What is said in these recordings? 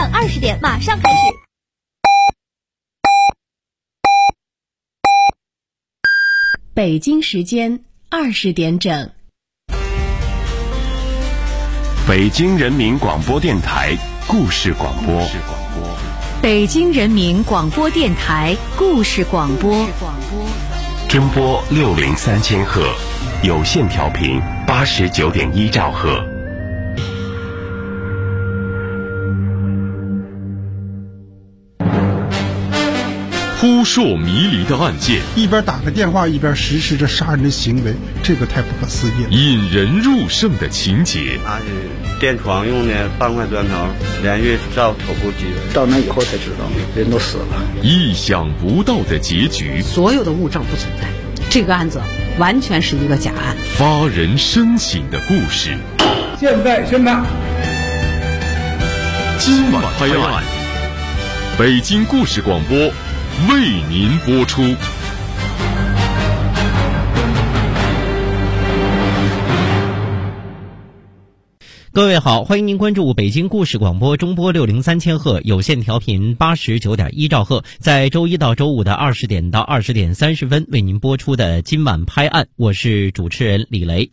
晚20点马上开始。 北京时间20点整。 北京人民广播电台故事广播。 北京人民广播电台故事广播。 中波603000赫，有线调频89.1兆赫。 扑朔迷离的案件， 一边打个电话一边实施着杀人的行为，这个太不可思议了。 引人入胜的情节， 拿是电床用的半块砖头，连续照头部击人， 到那以后才知道人都死了。 意想不到的结局， 所有的物证不存在，这个案子完全是一个假案。 发人深省的故事， 现在宣判。 今晚拍案，北京故事广播为您播出。 各位好，欢迎您关注北京故事广播中波603000赫，有线调频89.1兆赫，在周一到周五的20点到20点30分为您播出的今晚拍案，我是主持人李雷。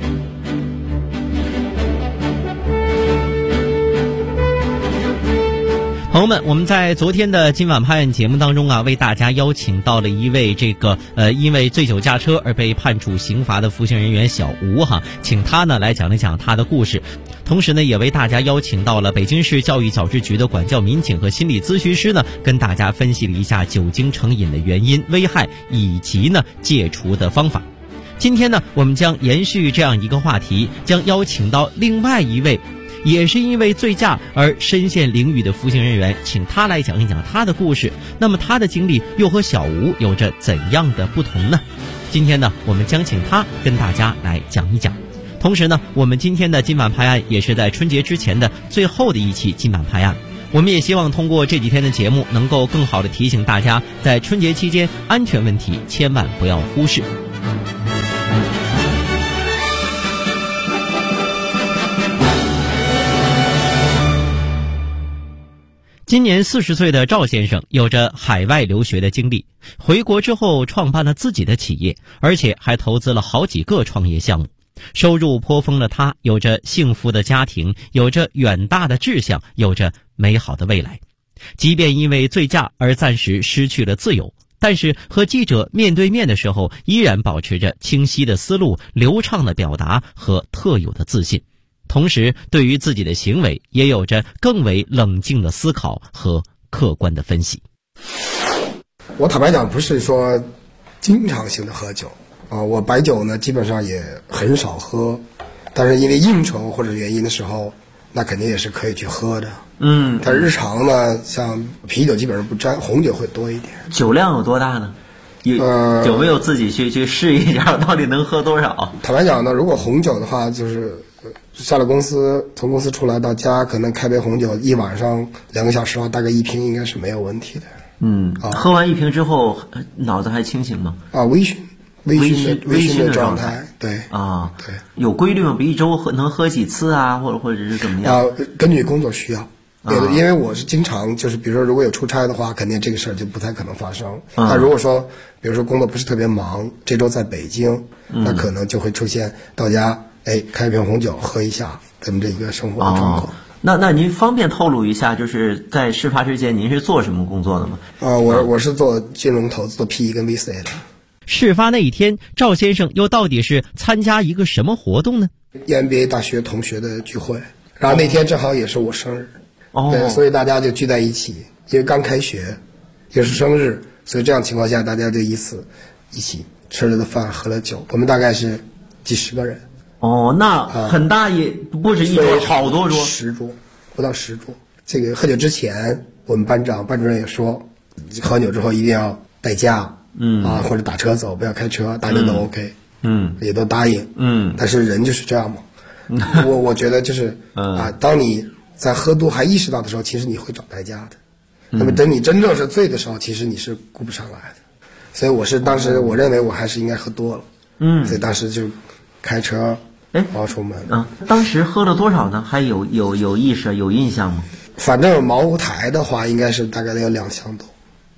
朋友们，我们在昨天的今晚拍案节目当中啊，为大家邀请到了一位因为醉酒驾车而被判处刑罚的服刑人员小吴哈，请他呢来讲一讲他的故事。同时呢，也为大家邀请到了北京市教育矫治局的管教民警和心理咨询师呢，跟大家分析了一下酒精成瘾的原因、危害以及呢戒除的方法。今天呢，我们将延续这样一个话题，将邀请到另外一位也是因为醉驾而身陷囹圄的服刑人员，请他来讲一讲他的故事。那么他的经历又和小吴有着怎样的不同呢？今天呢，我们将请他跟大家来讲一讲。同时呢，我们今天的今晚拍案也是在春节之前的最后的一期今晚拍案。我们也希望通过这几天的节目，能够更好的提醒大家，在春节期间安全问题千万不要忽视。今年40岁的赵先生有着海外留学的经历，回国之后创办了自己的企业，而且还投资了好几个创业项目，收入颇丰的他有着幸福的家庭，有着远大的志向，有着美好的未来。即便因为醉驾而暂时失去了自由，但是和记者面对面的时候，依然保持着清晰的思路、流畅的表达和特有的自信。同时对于自己的行为也有着更为冷静的思考和客观的分析。 我坦白讲，不是说经常性的喝酒啊，我白酒呢基本上也很少喝，但是因为应酬或者原因的时候，那肯定也是可以去喝的。但日常呢，像啤酒基本上不沾，红酒会多一点。 酒量有多大呢？有没有自己去试一下，到底能喝多少？ 坦白讲呢，如果红酒的话，就是下了公司，从公司出来到家，可能开杯红酒一晚上2个小时的话，大概1瓶应该是没有问题的。 喝完1瓶之后，脑子还清醒吗？ 微醺的状态，对。对。 有规律吗？比一周能喝几次啊，或者是怎么样？ 根据工作需要。对的，因为我是经常就是，比如说如果有出差的话，肯定这个事儿就不太可能发生。但如果说，比如说工作不是特别忙，这周在北京，那可能就会出现到家，开一瓶红酒喝一下，这么这一个生活的状况。 那您方便透露一下，就是在事发之前您是做什么工作的吗？ 我是做金融投资，做 PE 跟 VC 的。 事发那一天，赵先生又到底是参加一个什么活动呢？ EMBA 大学同学的聚会，然后那天正好也是我生日。对，所以大家就聚在一起，因为刚开学，也是生日，所以这样情况下，大家就一起吃了饭，喝了酒。我们大概是几十个人。 那很大，也不止一桌，好多桌 ，10桌，不到10桌。这个喝酒之前，我们班主任也说，喝酒之后一定要代驾，或者打车走，不要开车，大家都 OK，也都答应，但是人就是这样嘛。我觉得就是当你在喝多还意识到的时候，其实你会找代驾的。那么等你真正是醉的时候，其实你是顾不上来的。所以当时我认为我还是应该喝多了。所以当时就开车出门。 当时喝了多少呢？还有意识有印象吗？ 反正茅台的话，应该是大概得有2箱多。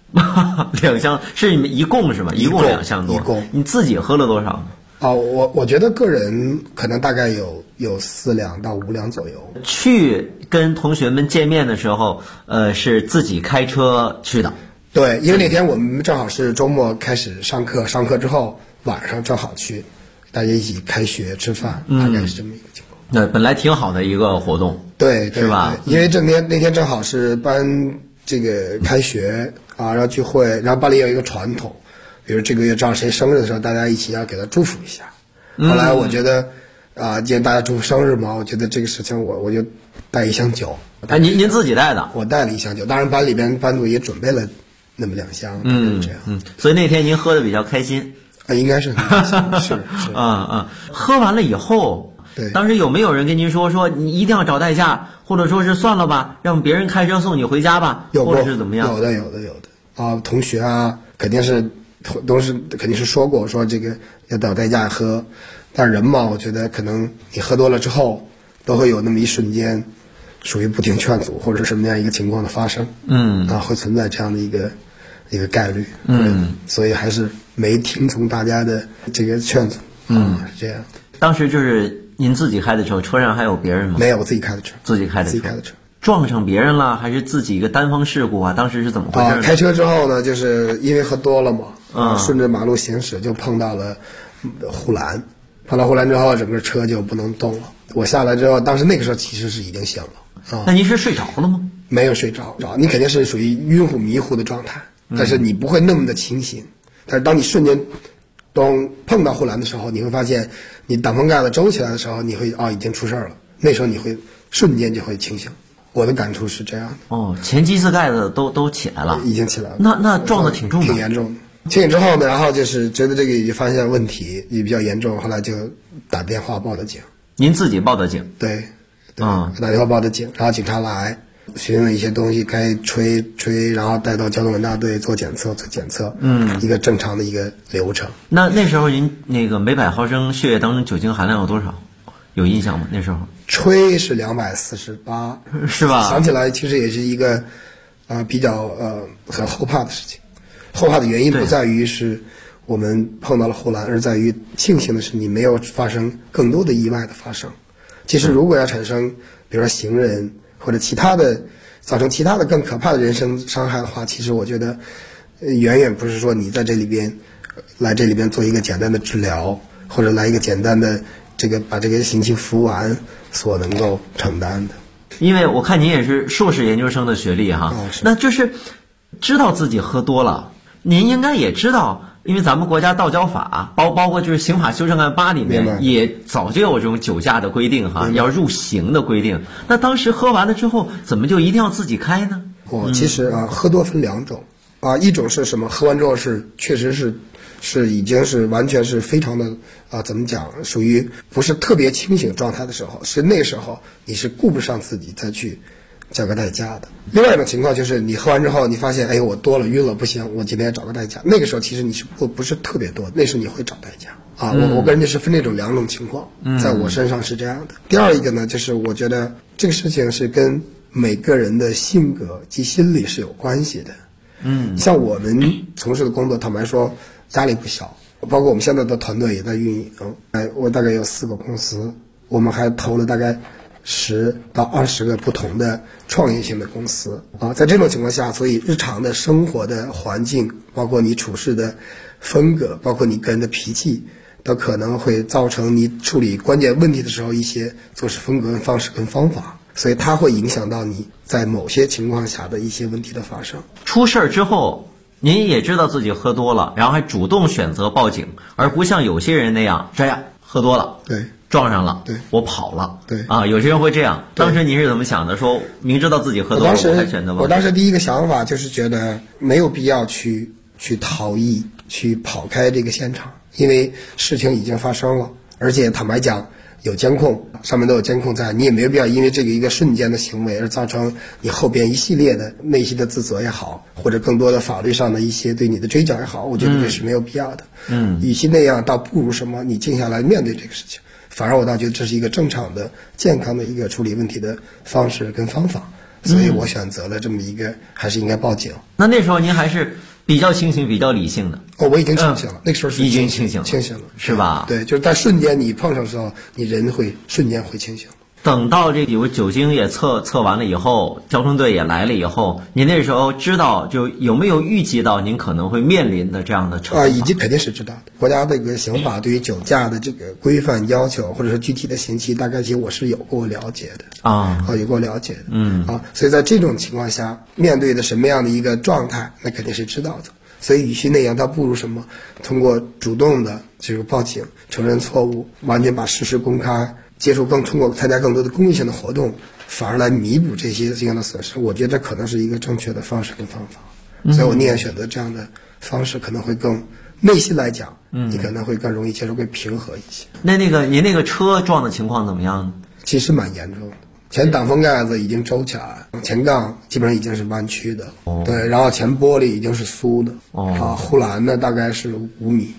2箱是你们一共是吧？一共2箱多。 一共你自己喝了多少？ 我觉得个人可能大概有4两到5两左右。 去跟同学们见面的时候，是自己开车去的。 对，因为那天我们正好是周末开始上课，上课之后晚上正好去大家一起开学吃饭，大概是这么一个情况。 那本来挺好的一个活动， 对， 是吧？ 因为那天正好是班这个开学啊，然后聚会，然后班里有一个传统，比如这个月正好谁生日的时候，大家一起要给他祝福一下。后来我觉得既然大家祝福生日嘛，我觉得这个事情我就带1箱酒。 您自己带的？ 我带了1箱酒，当然班里边班主也准备了那么2箱，这样。 所以那天您喝的比较开心。 应该是是喝完了以后， 对， 当时有没有人跟您说你一定要找代驾，或者说是算了吧，让别人开车送你回家吧，或者是怎么样？ 有的同学啊，肯定是说过说这个要找代驾喝，但人嘛，我觉得可能你喝多了之后，都会有那么一瞬间，属于不听劝阻或者什么样一个情况的发生，会存在这样的一个概率，所以还是没听从大家的这个劝阻，是这样。 当时就是您自己开的车，车上还有别人吗？ 没有，我自己开的车。 自己开的车。撞上别人了，还是自己一个单方事故啊？当时是怎么回事？ 开车之后呢，就是因为喝多了嘛，顺着马路行驶就碰到了护栏，碰到护栏之后，整个车就不能动了。我下来之后，当时那个时候其实是已经醒了。 那您是睡着了吗？ 没有睡着，你肯定是属于晕乎迷糊的状态，但是你不会那么的清醒。但是当你瞬间当碰到护栏的时候，你会发现你挡风盖子周起来的时候，你会已经出事了。那时候你会瞬间就会清醒。我的感触是这样的。 前机子盖子都起来了， 已经起来了。 那撞的挺重的， 挺严重的。清醒之后呢，然后就是觉得这个也发现问题也比较严重，后来就打电话报的警。 您自己报的警？ 对，打电话报的警，然后警察来询问一些东西，该吹，然后带到交通管大队做检测，一个正常的一个流程。 那时候您那个每100毫升血液当中酒精含量有多少？有印象吗？那时候吹是248， 是吧？ 想起来其实也是一个比较很后怕的事情。后怕的原因不在于是我们碰到了护栏，而在于庆幸的是你没有发生更多的意外的发生。其实如果要产生比如说行人或者其他的造成其他的更可怕的人身伤害的话，其实我觉得远远不是说你在这里边做一个简单的治疗，或者来一个简单的把这个刑期服完所能够承担的。 因为我看您也是硕士研究生的学历哈，那就是知道自己喝多了，您应该也知道，因为咱们国家道交法包括就是刑法修正案8里面也早就有这种酒驾的规定哈，要入刑的规定。那当时喝完了之后，怎么就一定要自己开呢？ 其实喝多分2种一种是什么？喝完之后确实是已经是完全是非常的怎么讲，属于不是特别清醒状态的时候，是那时候你是顾不上自己再去叫个代驾的。另外一种情况就是你喝完之后，你发现我多了晕了，不行，我今天找个代驾。那个时候其实你是不是特别多，那时候你会找代驾我个人就是分这种2种情况，在我身上是这样的。第二一个呢，就是我觉得这个事情是跟每个人的性格及心理是有关系的。像我们从事的工作，坦白说压力不小，包括我们现在的团队也在运营。我大概有4个公司，我们还投了大概10到20个不同的创业性的公司在这种情况下，所以日常的生活的环境，包括你处事的风格，包括你个人的脾气，都可能会造成你处理关键问题的时候一些做事风格、方式跟方法，所以它会影响到你在某些情况下的一些问题的发生。 出事之后，您也知道自己喝多了，然后还主动选择报警，而不像有些人那样喝多了， 对， 撞上了， 对， 我跑了， 对有些人会这样。当时您是怎么想的？说明知道自己喝多了，我还选择报警。 我当时第一个想法就是觉得没有必要去逃逸，去跑开这个现场，因为事情已经发生了，而且坦白讲有监控，上面都有监控在，你也没有必要因为这个一个瞬间的行为而造成你后边一系列的内心的自责也好，或者更多的法律上的一些对你的追缴也好，我觉得这是没有必要的。与其那样，倒不如什么你静下来面对这个事情，反而我倒觉得这是一个正常的健康的一个处理问题的方式跟方法所以我选择了这么一个，还是应该报警。 那时候您还是比较清醒、比较理性的。 我已经清醒了，那个时候是已经清醒了， 是吧？ 对，就是在瞬间你碰上的时候，你人会瞬间会清醒。 等到这有酒精也测完了以后，交通队也来了以后，您那时候知道就有没有预计到您可能会面临的这样的惩罚？ 已经肯定是知道的。国家这个刑法对于酒驾的这个规范要求，或者说具体的刑期，大概其实我是有过了解的有过了解的。所以在这种情况下，面对的什么样的一个状态，那肯定是知道的。所以与其那样，倒不如什么？通过主动的这个报警、承认错误，完全把事实公开。通过参加更多的公益性的活动，反而来弥补这样的损失，我觉得这可能是一个正确的方式跟方法。所以我宁愿选择这样的方式，可能会更内心来讲，你可能会更容易接受，更平和一些。 那个您那个车撞的情况怎么样？ 其实蛮严重的，前挡风盖子已经周起来，前杠基本上已经是弯曲的，对，然后前玻璃已经是酥的，护栏呢大概是5米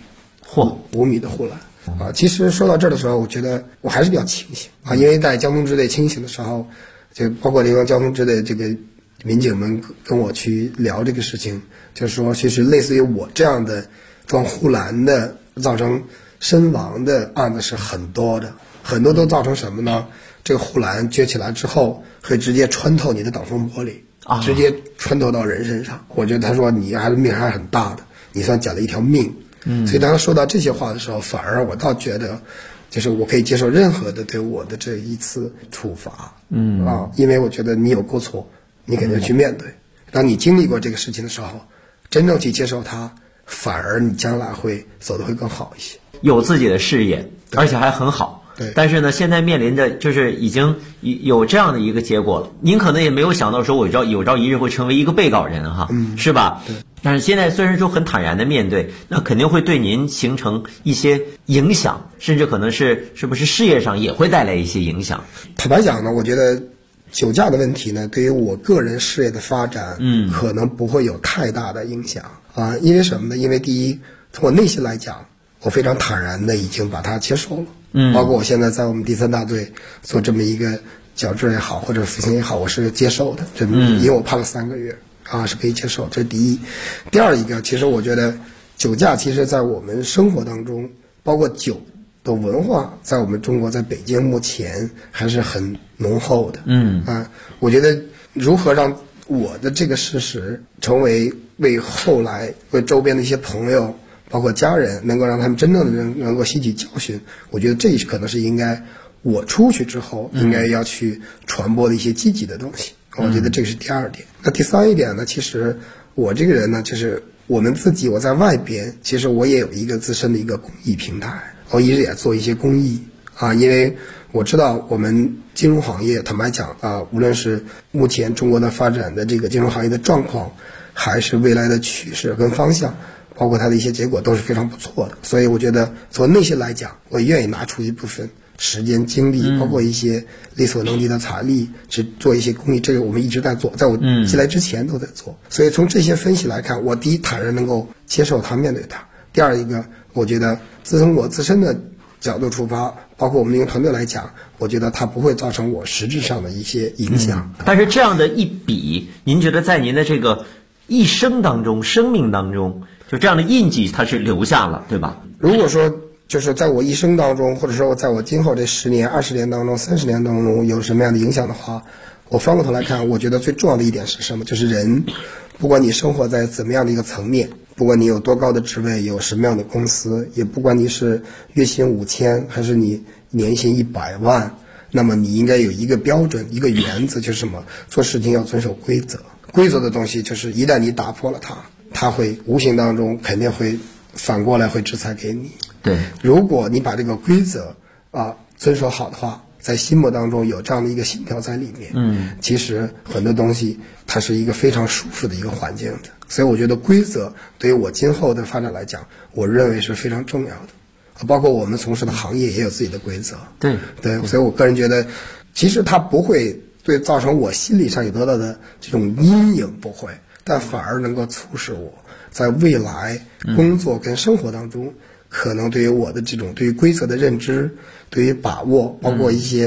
，5米的护栏。其实说到这儿的时候，我觉得我还是比较清醒因为在交通支队清醒的时候，就包括这个交通支队这个民警们跟我去聊这个事情，就是说其实类似于我这样的撞护栏的造成身亡的案子是很多的，很多都造成什么呢？这个护栏撅起来之后会直接穿透你的挡风玻璃，直接穿透到人身上。我觉得他说你还是命还是很大的，你算捡了一条命。所以当他说到这些话的时候，反而我倒觉得，就是我可以接受任何的对我的这一次处罚，因为我觉得你有过错，你肯定去面对。当你经历过这个事情的时候，真正去接受它，反而你将来会走得会更好一些。 有自己的事业，而且还很好。 对， 但是呢，现在面临的就是已经有这样的一个结果了。您可能也没有想到说，我有朝一日会成为一个被告人是吧？ 对。 但是现在虽然说很坦然的面对，那肯定会对您形成一些影响，甚至可能是不是事业上也会带来一些影响。 坦白讲呢，我觉得酒驾的问题呢，对于我个人事业的发展，可能不会有太大的影响因为什么呢？因为第一，从我内心来讲，我非常坦然的已经把它接受了。包括我现在在我们第3大队做这么一个矫治也好，或者服刑也好，我是接受的，因为我判了3个月是可以接受，这是第一。第二一个，其实我觉得酒驾其实在我们生活当中，包括酒的文化，在我们中国，在北京目前还是很浓厚的。我觉得如何让我的这个事实成为为后来为周边的一些朋友包括家人，能够让他们真正的能够吸取教训，我觉得这可能是应该我出去之后应该要去传播的一些积极的东西。我觉得这个是第二点。那第三一点呢，其实我这个人呢，就是我们自己，我在外边，其实我也有一个自身的一个公益平台，我一直也做一些公益因为我知道我们金融行业，坦白讲无论是目前中国的发展的这个金融行业的状况，还是未来的趋势跟方向，包括它的一些结果都是非常不错的。所以我觉得从内心来讲，我愿意拿出一部分时间精力，包括一些力所能及的财力去做一些公益，这个我们一直在做，在我进来之前都在做。所以从这些分析来看，我第一坦然能够接受它，面对它。第二一个，我觉得从我自身的角度出发，包括我们一个团队来讲，我觉得它不会造成我实质上的一些影响。 但是这样的一笔，您觉得在您的这个一生当中、生命当中，就这样的印记它是留下了，对吧？ 如果说就是在我一生当中，或者说在我今后这10年、20年当中、30年当中有什么样的影响的话，我翻过头来看，我觉得最重要的一点是什么？就是人，不管你生活在怎么样的一个层面，不管你有多高的职位，有什么样的公司，也不管你是月薪5000还是你年薪100万，那么你应该有一个标准，一个原则，就是什么？做事情要遵守规则。规则的东西就是一旦你打破了它会无形当中肯定会反过来会制裁给你。 对， 如果你把这个规则遵守好的话，在心目当中有这样的一个信条在里面，其实很多东西它是一个非常舒服的一个环境的。所以我觉得规则对于我今后的发展来讲，我认为是非常重要的。包括我们从事的行业也有自己的规则。 对， 所以我个人觉得，其实它不会对造成我心理上有得到的这种阴影，不会，但反而能够促使我在未来工作跟生活当中，可能对于我的这种对于规则的认知，对于把握，包括一些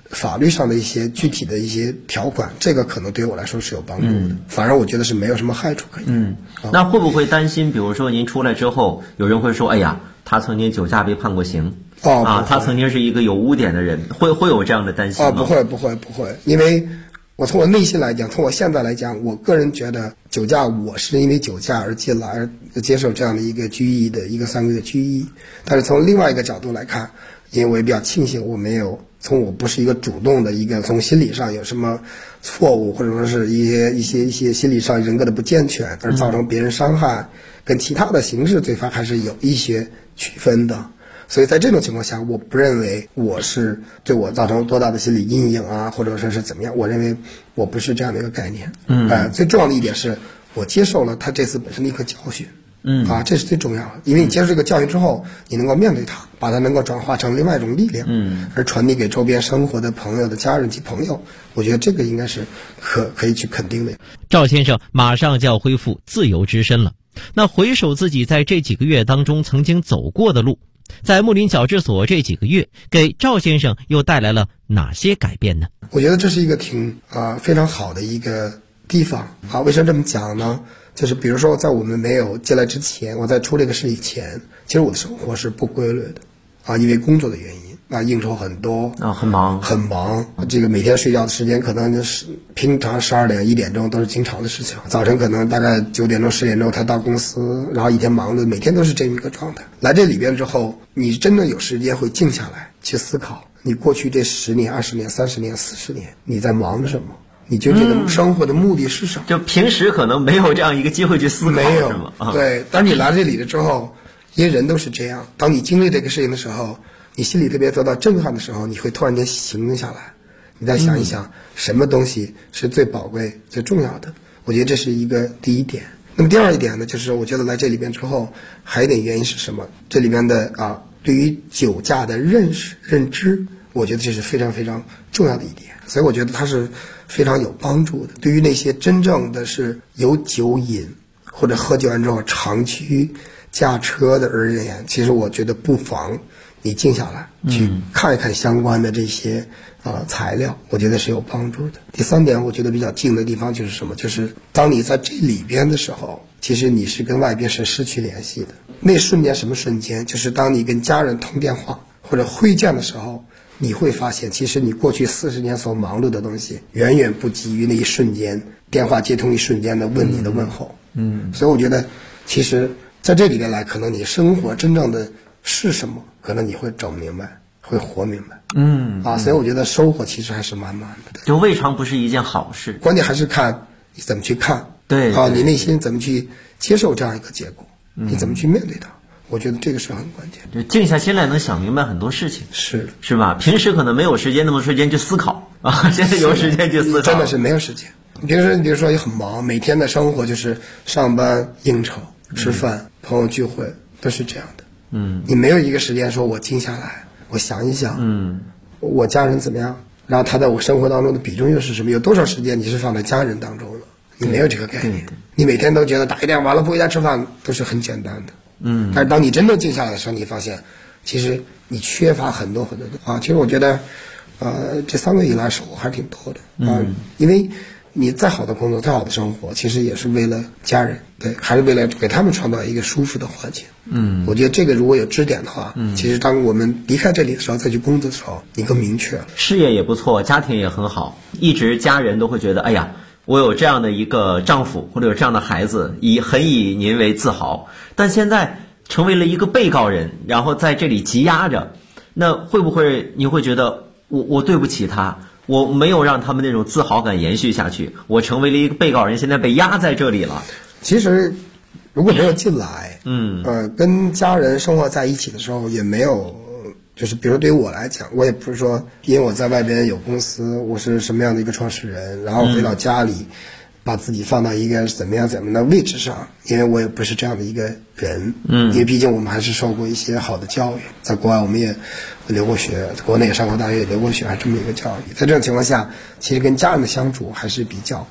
法律上的一些具体的一些条款，这个可能对我来说是有帮助的。反而我觉得是没有什么害处可言。 那会不会担心，比如说您出来之后，有人会说，哎呀，他曾经酒驾被判过刑，他曾经是一个有污点的人，会有这样的担心吗？ 不会，因为我从我内心来讲，从我现在来讲，我个人觉得酒驾，我是因为酒驾而进来，而接受这样的一个拘役的一个3个月拘役。但是从另外一个角度来看，因为我也比较庆幸我没有我不是一个主动的一个从心理上有什么错误，或者说是一些心理上人格的不健全而造成别人伤害，跟其他的刑事罪犯还是有一些区分的。所以在这种情况下，我不认为我是对我造成多大的心理阴影啊，或者说是怎么样，我认为我不是这样的一个概念。最重要的一点是我接受了他这次本身的一个教训。这是最重要的，因为你接受这个教训之后，你能够面对它，把它能够转化成另外一种力量，而传递给周边生活的朋友的家人及朋友，我觉得这个应该是可以去肯定的。 赵先生马上就要恢复自由之身了，那回首自己在这几个月当中曾经走过的路，在睦邻矫治所这几个月，给赵先生又带来了哪些改变呢？ 我觉得这是一个非常好的一个地方啊。为什么这么讲呢？就是比如说在我们没有进来之前，我在出这个事以前，其实我的生活是不规律的啊，因为工作的原因应酬很多很忙， 这个每天睡觉的时间可能就是平常12点1点钟都是经常的事情，早晨可能大概9点钟10点钟才到公司，然后一天忙碌，每天都是这么一个状态。来这里边之后，你真的有时间会静下来去思考，你过去这10年20年30年40年你在忙什么，你究竟的生活的目的是什么？ 就平时可能没有这样一个机会去思考， 没有是吗？ 对，当你来这里了之后，因为人都是这样，当你经历这个事情的时候，你心里特别得到震撼的时候，你会突然间醒下来，你再想一想什么东西是最宝贵最重要的。我觉得这是一个第一点。那么第二一点呢，就是我觉得来这里边之后还有一点原因是什么？这里边的对于酒驾的认知，我觉得这是非常非常重要的一点，所以我觉得它是非常有帮助的。对于那些真正的是有酒瘾或者喝酒完之后长驱驾车的而言，其实我觉得不妨你静下来去看一看相关的这些材料，我觉得是有帮助的。第三点，我觉得比较近的地方就是什么？就是当你在这里边的时候，其实你是跟外边是失去联系的。那瞬间什么瞬间？就是当你跟家人通电话或者会见的时候，你会发现其实你过去40年所忙碌的东西远远不及于那一瞬间电话接通一瞬间的问你的问候。所以我觉得其实在这里边来，可能你生活真正的是什么，可能你会整明白，会活明白。所以我觉得收获其实还是满满的。 就未尝不是一件好事， 关键还是看你怎么去看。 对， 你内心怎么去接受这样一个结果，你怎么去面对它。我觉得这个是很关键， 就静下心来能想明白很多事情，是吧？平时可能没有时间那么多时间去思考啊，现在有时间去思考， 真的是没有时间。平时比如说也很忙，每天的生活就是上班、应酬、吃饭、朋友聚会，都是这样的。你没有一个时间说我静下来，我想一想，我家人怎么样，然后他在我生活当中的比重又是什么？有多少时间你是放在家人当中了？你没有这个概念，你每天都觉得打一电话完了不回家吃饭都是很简单的。但是当你真正静下来的时候，你发现其实你缺乏很多很多的其实我觉得这3个月以来收获还挺多的因为你再好的工作再好的生活，其实也是为了家人，对，还是为了给他们创造一个舒服的环境。我觉得这个如果有支点的话，其实当我们离开这里的时候再去工作的时候，你更明确了。 事业也不错，家庭也很好，一直家人都会觉得哎呀，我有这样的一个丈夫或者有这样的孩子，很以您为自豪。但现在成为了一个被告人，然后在这里积压着，那会不会你会觉得我对不起他，我没有让他们那种自豪感延续下去，我成为了一个被告人，现在被压在这里了。 其实如果没有进来跟家人生活在一起的时候，也没有就是比如对于我来讲，我也不是说因为我在外边有公司，我是什么样的一个创始人，然后回到家里把自己放到一个怎么样的位置上，因为我也不是这样的一个人，因为毕竟我们还是受过一些好的教育，在国外我们也留过学，国内也上过大学也留过学，还这么一个教育。在这种情况下，其实跟家人的相处还是比较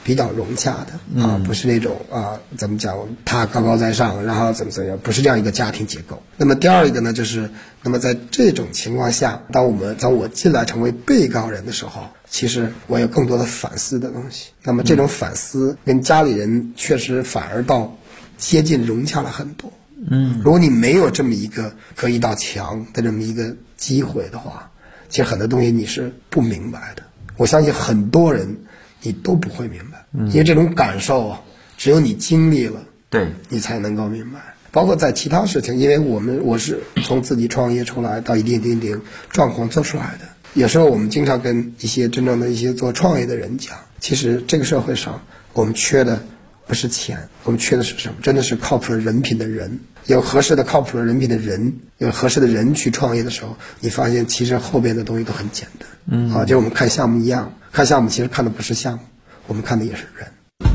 比较融洽的啊，不是那种怎么讲，他高高在上，然后怎么样，不是这样一个家庭结构。那么第二一个呢，就是那么在这种情况下，当我进来成为被告人的时候，其实我有更多的反思的东西。那么这种反思跟家里人确实反而到接近融洽了很多。如果你没有这么一个隔一道墙的这么一个机会的话，其实很多东西你是不明白的。我相信很多人你都不会明白，因为这种感受啊，只有你经历了，对你才能够明白。包括在其他事情，因为我是从自己创业出来到一定状况做出来的。有时候我们经常跟一些真正的一些做创业的人讲，其实这个社会上我们缺的不是钱，我们缺的是什么？真的是靠谱的人品的人。有合适的靠谱的人品的人，有合适的人去创业的时候，你发现其实后边的东西都很简单。就我们看项目一样，看项目其实看的不是项目，我们看的也是人。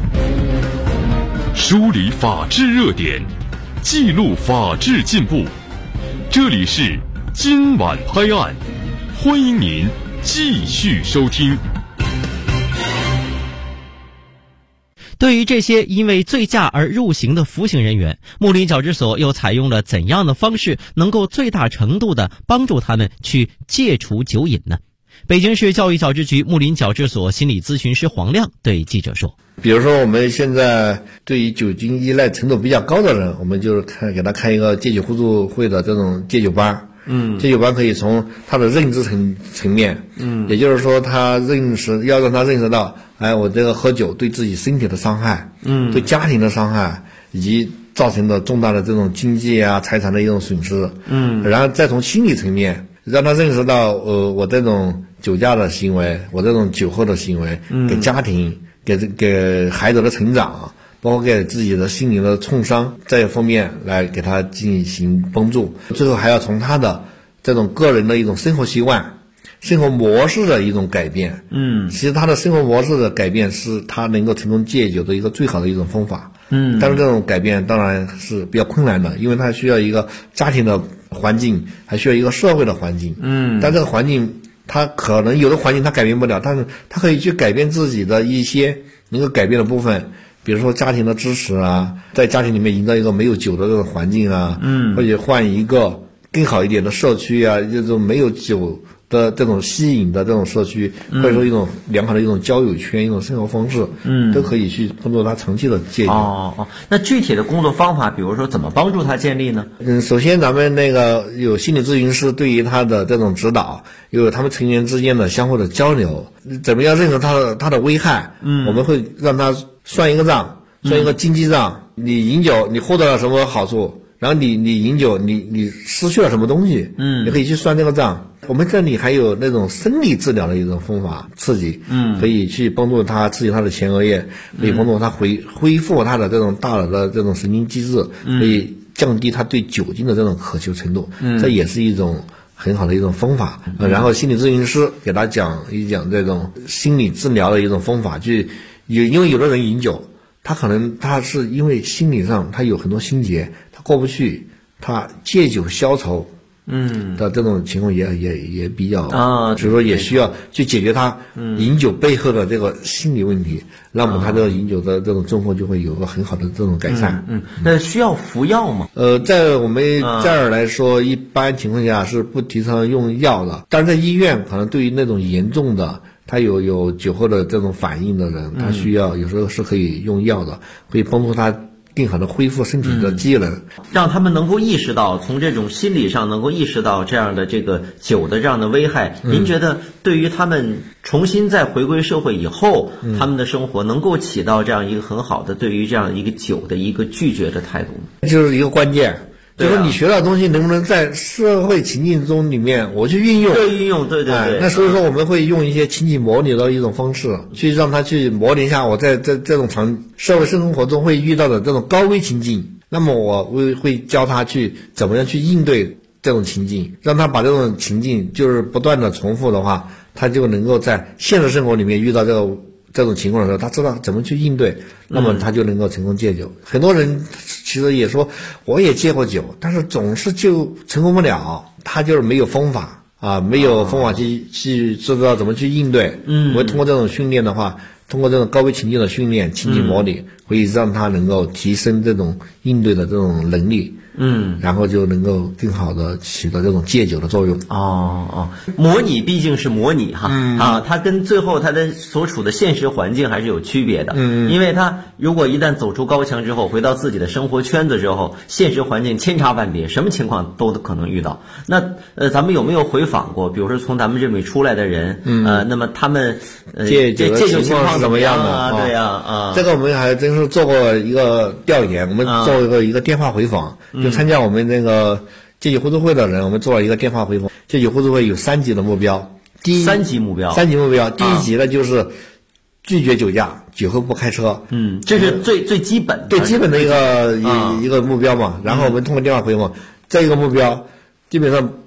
梳理法治热点，记录法治进步。这里是今晚拍案，欢迎您继续收听。 对于这些因为醉驾而入刑的服刑人员，木林矫治所又采用了怎样的方式，能够最大程度地帮助他们去戒除酒瘾呢？北京市教育矫治局木林矫治所心理咨询师黄亮对记者说： 比如说我们现在对于酒精依赖程度比较高的人，我们就是给他开一个戒酒互助会的这种戒酒班。戒酒班可以从他的认知层面，也就是说他要让他认识到，我这个喝酒对自己身体的伤害，对家庭的伤害，以及造成的重大的这种经济财产的一种损失，然后再从心理层面让他认识到，我这种酒驾的行为，我这种酒后的行为，给家庭给孩子的成长，包括给自己的心灵的创伤这一方面来给他进行帮助。最后还要从他的这种个人的一种生活习惯、生活模式的一种改变。其实他的生活模式的改变是他能够成功戒酒的一个最好的一种方法。但是这种改变当然是比较困难的，因为他需要一个家庭的环境，还需要一个社会的环境。但这个环境他可能有的环境他改变不了，但是他可以去改变自己的一些能够改变的部分。比如说家庭的支持在家庭里面营造一个没有酒的这种环境或者换一个更好一点的社区这种没有酒的这种吸引的这种社区，或者说一种良好的一种交友圈、一种生活方式，都可以去帮助他长期的戒酒。 那具体的工作方法，比如说怎么帮助他建立呢？ 首先咱们有心理咨询师对于他的这种指导，有他们成员之间的相互的交流，怎么样认识他的危害。我们会让他算一个账，算一个经济账，你饮酒你获得了什么好处，然后你饮酒你失去了什么东西，你可以去算这个账。我们这里还有那种生理治疗的一种方法刺激，可以去帮助他刺激他的前额叶，可以帮助他恢复他的这种大脑的这种神经机制，可以降低他对酒精的这种渴求程度，这也是一种很好的一种方法。然后心理咨询师给他讲一讲这种心理治疗的一种方法，因为有的人饮酒，他可能他是因为心理上他有很多心结，他过不去，他借酒消愁的这种情况也比较所以说也需要去解决他饮酒背后的这个心理问题，那么他这个饮酒的这种状况就会有个很好的这种改善。 那需要服药吗？ 在我们这儿来说，一般情况下是不提倡用药的，但是在医院可能对于那种严重的他有酒后的这种反应的人，他需要有时候是可以用药的，可以帮助他更好的恢复身体的机能， 让他们能够意识到，从这种心理上能够意识到这样的这个酒的这样的危害。您觉得对于他们重新再回归社会以后，他们的生活能够起到这样一个很好的对于这样一个酒的一个拒绝的态度吗？ 就是一个关键。就是你学到的东西能不能在社会情境中里面我去运用？ 对。 那所以说我们会用一些情景模拟的一种方式，去让他去模拟一下我在这种社会生活中会遇到的这种高危情境。那么我会教他去怎么样去应对这种情境，让他把这种情境就是不断的重复的话，他就能够在现实生活里面遇到这种情况的时候，他知道怎么去应对，那么他就能够成功戒酒。很多人其实也说我也戒过酒，但是总是就成功不了，他就是没有方法没有方法去知道怎么去应对。我通过这种训练的话， 通过这种高危情境的训练、情景模拟，可以让他能够提升这种应对的这种能力。然后就能够更好的起到这种戒酒的作用。 模拟毕竟是模拟哈，它跟最后它的所处的现实环境还是有区别的。因为它如果一旦走出高墙之后，回到自己的生活圈子之后，现实环境千差万别，什么情况都可能遇到。那咱们有没有回访过？比如说从咱们这里出来的人，那么他们戒酒的情况是怎么样的啊？对呀， 这个我们还真是做过一个调研，我们做过一个电话回访。就参加我们那个戒酒互助会的人，我们做了一个电话回访。戒酒互助会有3级的目标， 三级目标， 第一级呢就是拒绝酒驾，酒后不开车。 这是最基本最基本的一个目标嘛。然后我们通过电话回访，这一个目标基本上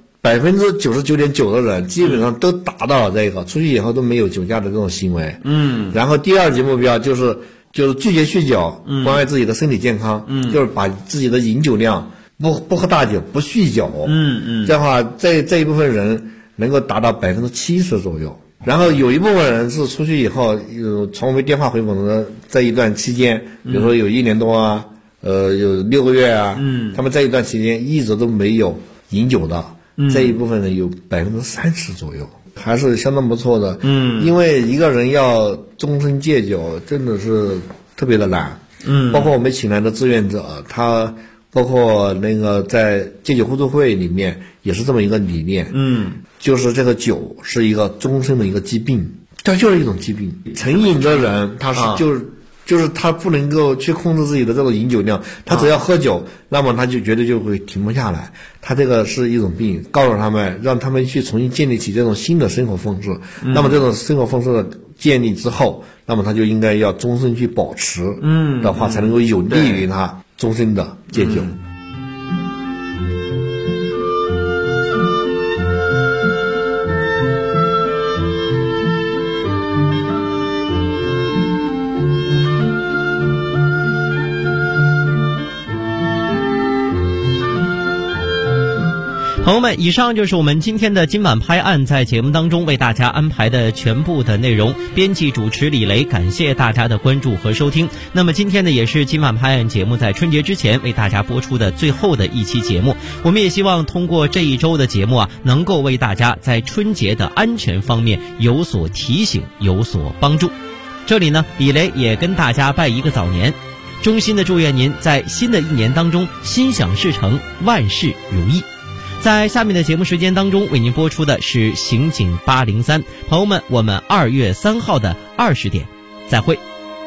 99.9%的人基本上都达到了这个，出去以后都没有酒驾的这种行为。然后第2级目标就是拒绝酗酒，关爱自己的身体健康，就是把自己的饮酒量不喝大酒，不酗酒。这样的话，这一部分人能够达到70%左右。然后有一部分人是出去以后，从我们电话回访的这一段期间，比如说有1年多啊，有6个月啊，他们在一段期间一直都没有饮酒的，这一部分人有30%左右。还是相当不错的。因为一个人要终身戒酒真的是特别的难。包括我们请来的志愿者，他包括那个在戒酒互助会里面也是这么一个理念。就是这个酒是一个终身的一个疾病，它就是一种疾病。成瘾的人他是就是他不能够去控制自己的这种饮酒量，他只要喝酒，那么他就绝对就会停不下来。他这个是一种病，告诉他们，让他们去重新建立起这种新的生活方式。那么这种生活方式的建立之后，那么他就应该要终身去保持的话，才能够有利于他终身的戒酒。 朋友们，以上就是我们今天的今晚拍案在节目当中为大家安排的全部的内容。编辑主持李雷，感谢大家的关注和收听。那么今天呢，也是今晚拍案节目在春节之前为大家播出的最后的一期节目。我们也希望通过这一周的节目啊，能够为大家在春节的安全方面有所提醒，有所帮助。这里呢，李雷也跟大家拜一个早年，衷心的祝愿您在新的一年当中心想事成，万事如意。在下面的节目时间当中，为您播出的是刑警803。朋友们，我们2月3号的20点再会。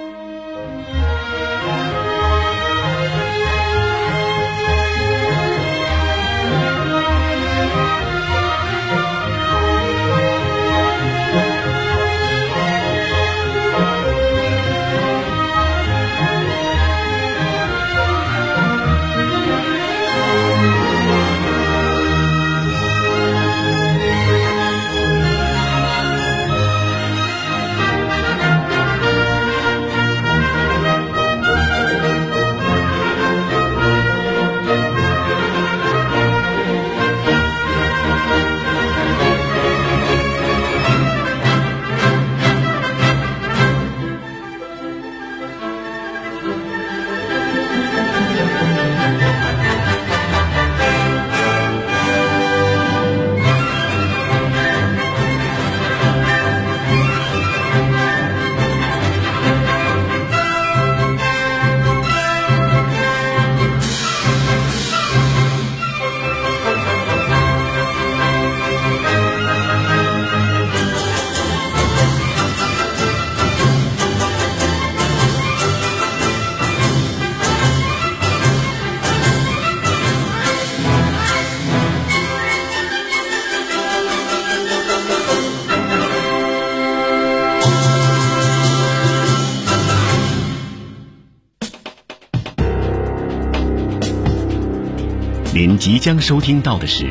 您即将收听到的是《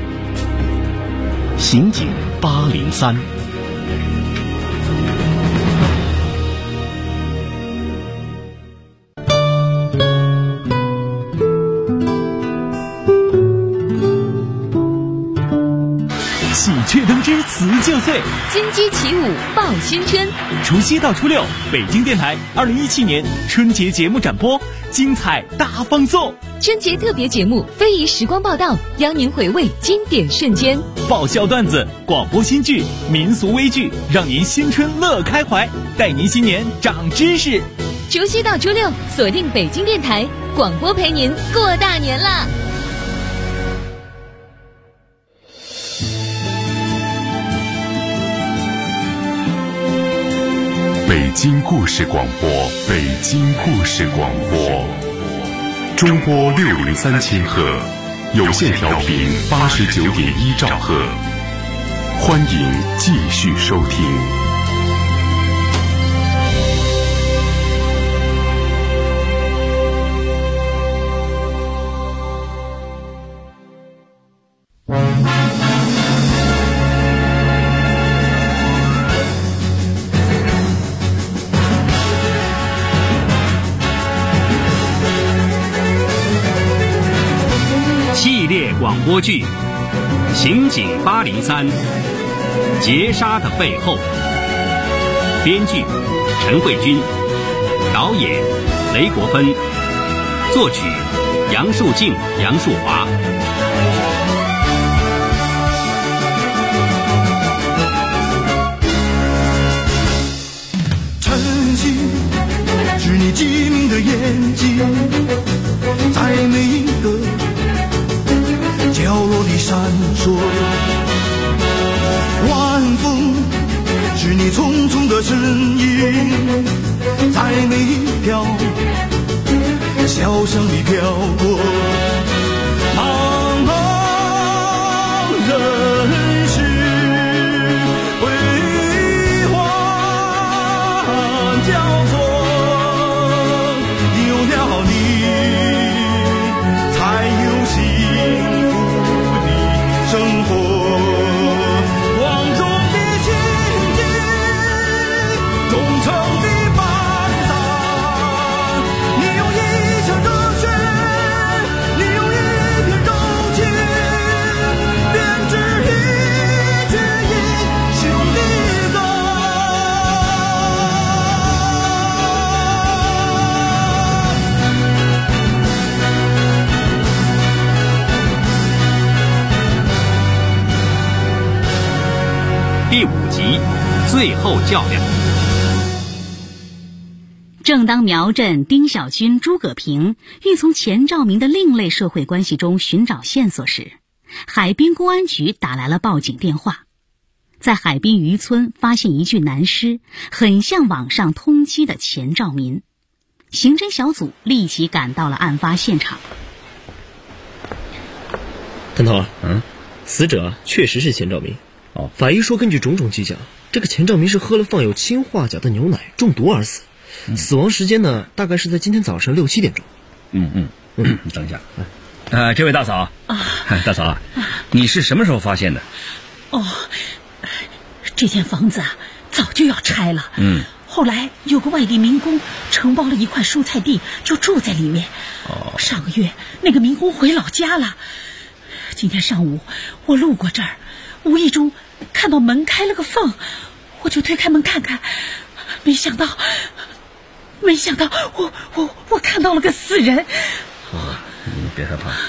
刑警803》。喜鹊登枝诗词旧岁， 金鸡起舞报新春。 除夕到初六，北京电台2017年春节节目展播，精彩大放送。 春节特别节目非遗时光报道，邀您回味经典瞬间。 爆笑段子、广播新剧、民俗微剧，让您新春乐开怀，带您新年长知识。 除夕到初六，锁定北京电台广播，陪您过大年啦！ 北京故事广播，北京故事广播，中波603千赫，有线调频89.1兆赫，欢迎继续收听。 系列广播剧《刑警803》，劫杀的背后。编剧陈慧君，导演雷国芬，作曲杨树静、杨树华。 晨曦是你机灵的眼睛，在每一个角落里闪烁，晚风是你匆匆的身影，在每一条小巷里飘过。茫茫人世辉煌交错，有了你才有幸福生活。光中的情景，忠诚的班长，你用一腔热血，你用一片柔情，编织一曲英雄的歌。 第5集，最后较量。 正当苗震、丁小军、诸葛平欲从钱兆民的另类社会关系中寻找线索时，海滨公安局打来了报警电话。在海滨渔村发现一具男尸，很像网上通缉的钱兆民。刑侦小组立即赶到了案发现场。 探头，死者确实是钱兆民。法医说，根据种种迹象，这个钱兆民是喝了放有氰化钾的牛奶中毒而死。死亡时间呢，大概是在今天早上6、7点钟。 等一下，这位大嫂大嫂你是什么时候发现的？ 这间房子早就要拆了。后来有个外地民工承包了一块蔬菜地，就住在里面。上个月那个民工回老家了。今天上午我路过这儿，无意中看到门开了个缝，我就推开门看看，没想到我看到了个死人。 你别害怕。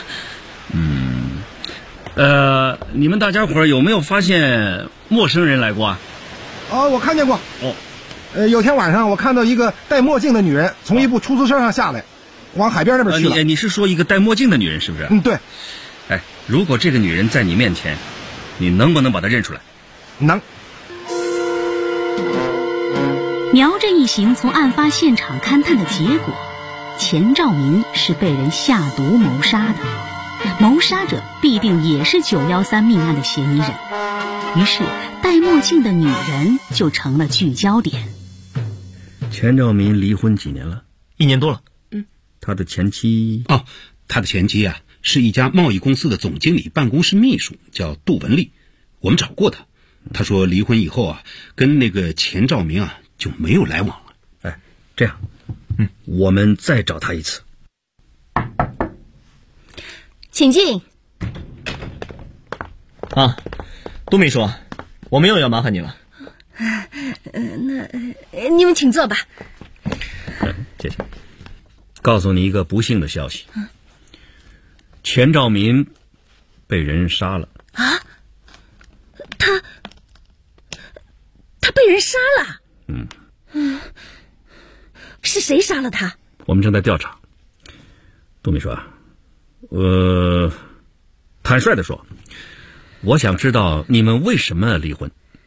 你们大家伙有没有发现陌生人来过啊？ 我看见过。有天晚上我看到一个戴墨镜的女人从一部出租车上下来，往海边那边去了。 你是说一个戴墨镜的女人是不是？ 对。 如果这个女人在你面前，你能不能把她认出来？ 能。 苗震一行从案发现场勘探的结果，钱兆民是被人下毒谋杀的，谋杀者必定也是913命案的嫌疑人。于是戴墨镜的女人就成了聚焦点。 钱兆民离婚几年了 ？1年多了。 他的前妻？ 他的前妻是一家贸易公司的总经理办公室秘书，叫杜文丽。我们找过他，他说离婚以后跟那个钱兆民就没有来往了。 这样，我们再找他一次。 请进。 杜秘书， 我们又要麻烦你了。 你们请坐吧。 谢谢。告诉你一个不幸的消息，钱兆民被人杀了。 啊？他被人杀了？是谁杀了他？ 我们正在调查。杜秘书啊，坦率地说，我想知道你们为什么离婚。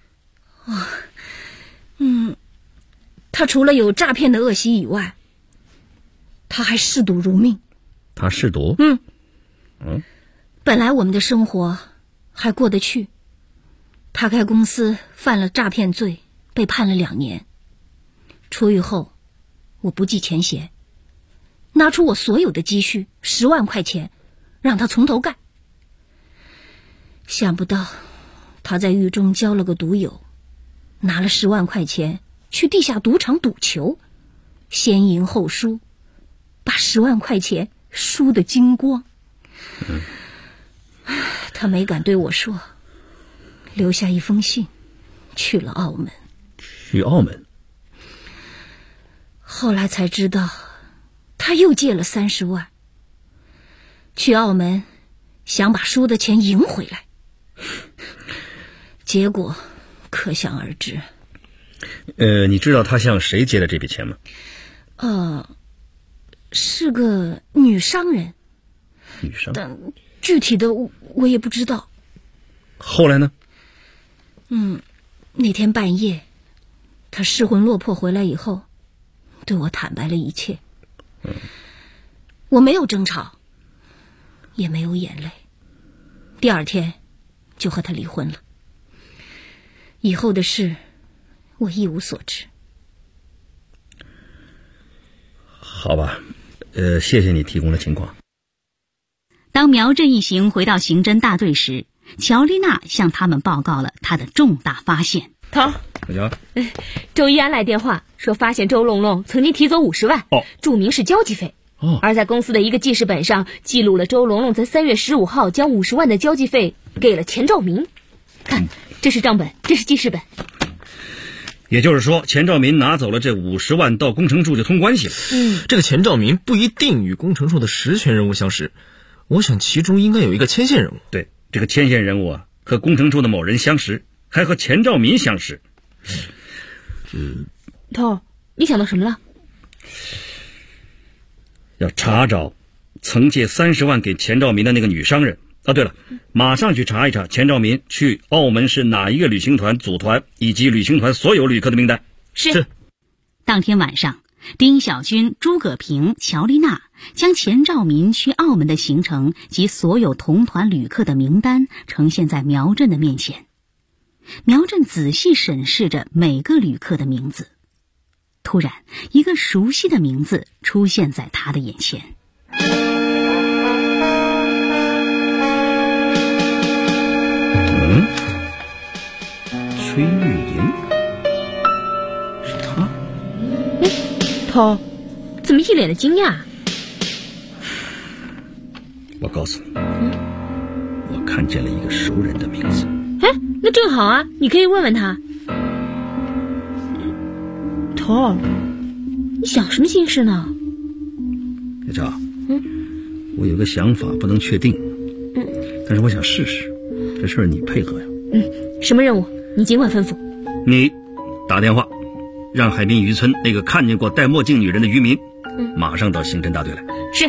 他除了有诈骗的恶习以外，他还嗜赌如命。 他嗜赌？ 本来我们的生活还过得去，他开公司犯了诈骗罪，被判了2年。出狱后，我不计前嫌，拿出我所有的积蓄10万块钱，让他从头干。想不到他在狱中交了个赌友，拿了10万块钱去地下赌场赌球，先赢后输，把10万块钱输得精光。他没敢对我说，留下一封信，去了澳门。 去澳门？ 后来才知道，他又借了30万，去澳门想把输的钱赢回来，结果可想而知。 你知道他向谁借的这笔钱吗？ 是个女商人。 女商？ 但具体的我也不知道。 后来呢？ 那天半夜，他失魂落魄回来以后，对我坦白了一切。我没有争吵，也没有眼泪，第2天就和他离婚了。以后的事我一无所知。 好吧，谢谢你提供的情况。 当苗振一行回到刑侦大队时，乔丽娜向他们报告了她的重大发现。 头，周一安来电话说，发现周龙龙曾经提走50万，注明是交际费。而在公司的一个记事本上记录了周龙龙在3月15号将50万的交际费给了钱兆民。看，这是账本，这是记事本。 也就是说，钱兆民拿走了这50万到工程处就通关系了。 这个钱兆民不一定与工程处的实权人物相识，我想其中应该有一个牵线人物。 对，这个牵线人物啊，和工程处的某人相识，还和钱兆民相识。 头，你想到什么了？ 要查找曾借30万给钱兆民的那个女商人。对了，马上去查一查钱兆民去澳门是哪一个旅行团组团，以及旅行团所有旅客的名单。 是。当天晚上，丁小军、诸葛平、乔丽娜将钱兆民去澳门的行程及所有同团旅客的名单呈现在苗振的面前。苗振仔细审视着每个旅客的名字，突然，一个熟悉的名字出现在他的眼前。 崔玉莹，是他。 头，怎么一脸的惊讶？ 我告诉你，我看见了一个熟人的名字。 那正好啊，你可以问问他。头，你想什么心事呢？ 小赵，我有个想法，不能确定，但是我想试试，这事儿你配合呀。 什么任务？你尽管吩咐。 你打电话让海滨渔村那个看见过戴墨镜女人的渔民，马上到刑侦大队来。 是。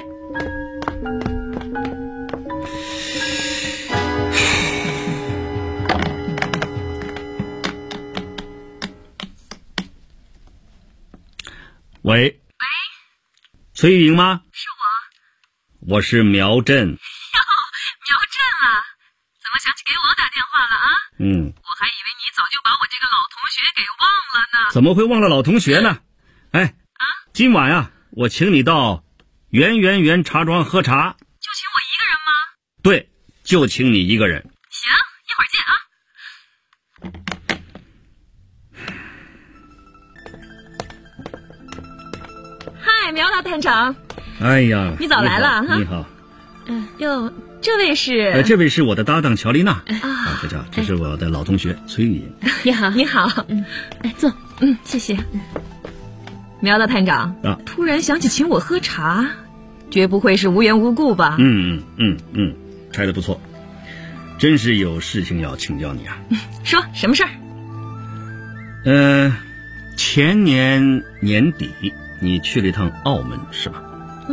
喂，崔玉莹吗？是我。我是苗振。 苗振啊，怎么想起给我打电话了啊？我还以为你早就把我这个老同学给忘了呢。 怎么会忘了老同学呢？今晚啊，我请你到圆茶庄喝茶。 就请我一个人吗？ 对，就请你一个人。 行，一会儿见啊。嗨，苗大探长。 哎呀， 你早来了哈。 你好， 哟，这位是？ 这位是我的搭档乔丽娜啊，这是我的老同学崔玉莹。 你好，你好。坐。谢谢。苗大探长突然想起请我喝茶，绝不会是无缘无故吧？ 猜得不错，真是有事情要请教你啊。 说什么事儿？ 前年年底你去了一趟澳门是吧？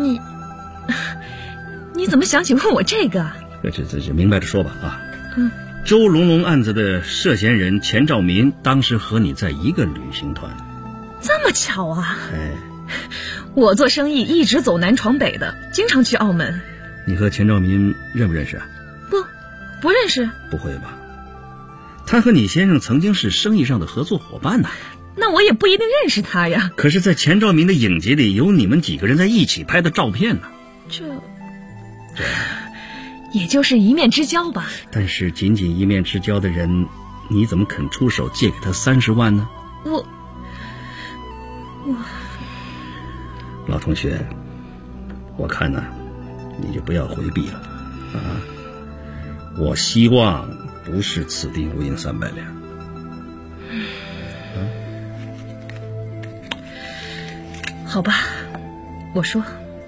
你怎么想起问我这个？ 这明白着说吧啊。周龙龙案子的涉嫌人钱兆民当时和你在一个旅行团。 这么巧啊！我做生意一直走南闯北的，经常去澳门。 你和钱兆民认不认识啊？ 不认识。 不会吧？他和你先生曾经是生意上的合作伙伴呐。 那我也不一定认识他呀。 可是在钱兆民的影集里有你们几个人在一起拍的照片呢。 这也就是一面之交吧。 但是仅仅一面之交的人，你怎么肯出手借给他30万呢？ 我老同学，我看呢，你就不要回避了啊！我希望不是此地无银300两。 好吧，我说，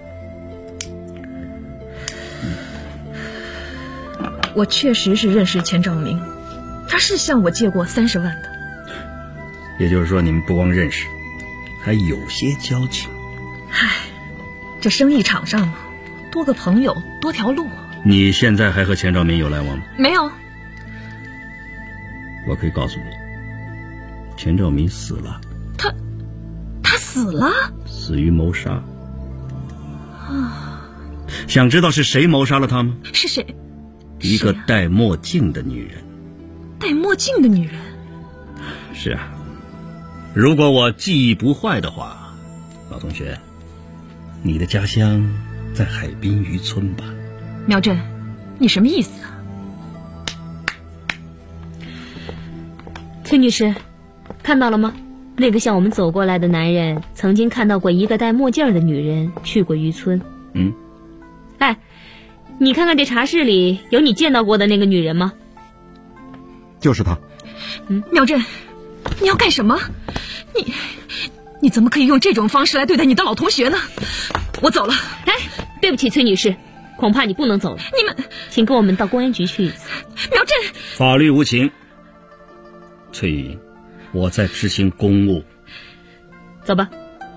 我确实是认识钱兆明，他是向我借过30万的。 也就是说，你们不光认识，还有些交情。 这生意场上嘛，多个朋友多条路。 你现在还和钱兆民有来往吗？ 没有。 我可以告诉你，钱兆民死了。 他死了？ 死于谋杀。想知道是谁谋杀了他吗？ 是谁？ 一个戴墨镜的女人。 戴墨镜的女人？ 是啊。如果我记忆不坏的话，老同学，你的家乡在海滨渔村吧？ 苗振，你什么意思啊？ 崔女士，看到了吗？那个向我们走过来的男人曾经看到过一个戴墨镜的女人去过渔村。你看看这茶室里有你见到过的那个女人吗？ 就是她。 苗振，你要干什么？你怎么可以用这种方式来对待你的老同学呢？我走了。 对不起，崔女士，恐怕你不能走了。 你们， 请跟我们到公安局去一次。 苗振， 法律无情。崔玉莹，我在执行公务。 走吧。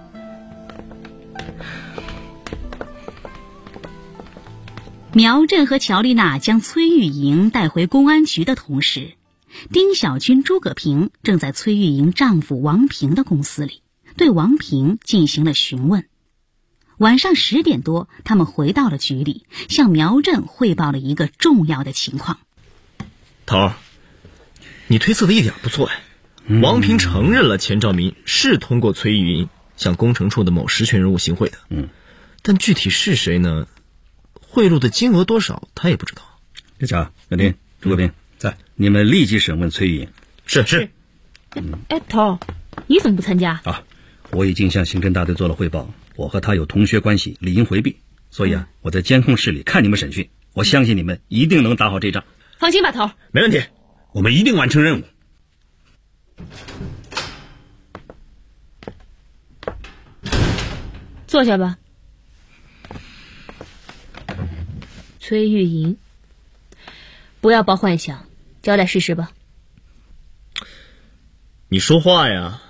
苗振和乔丽娜将崔玉莹带回公安局的同时，丁小军、诸葛平正在崔玉莹丈夫王平的公司里，对王平进行了询问。晚上10点多，他们回到了局里，向苗振汇报了一个重要的情况。 头儿，你推测的一点不错哎。王平承认了钱兆民是通过崔玉莹向工程处的某实权人物行贿的。但具体是谁呢？贿赂的金额多少，他也不知道。 小丁、诸葛平在，你们立即审问崔玉莹。 是。 头，你怎么不参加？ 我已经向刑侦大队做了汇报，我和他有同学关系，理应回避。所以我在监控室里看你们审讯，我相信你们一定能打好这仗。 放心吧，头。 没问题，我们一定完成任务。 坐下吧。崔玉莹，不要抱幻想，交代事实吧。 你说话呀。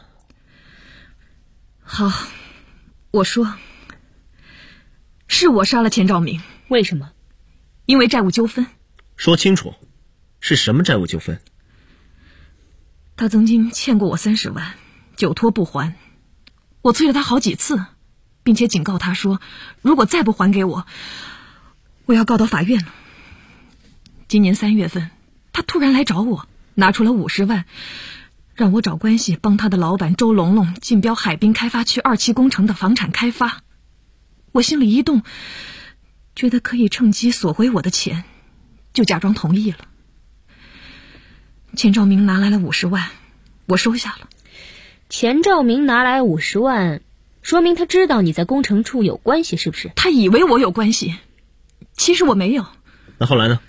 好，我说，是我杀了钱兆明。 为什么？ 因为债务纠纷。 说清楚，是什么债务纠纷？ 他曾经欠过我30万，久拖不还。我催了他好几次，并且警告他说，如果再不还给我，我要告到法院了。今年3月份，他突然来找我，拿出了50万，让我找关系帮他的老板周龙龙竞标海滨开发区2期工程的房产开发。我心里一动，觉得可以趁机索回我的钱，就假装同意了。钱兆明拿来了50万，我收下了。 钱兆明拿来50万，说明他知道你在工程处有关系，是不是？ 他以为我有关系， 其实我没有。 那后来呢？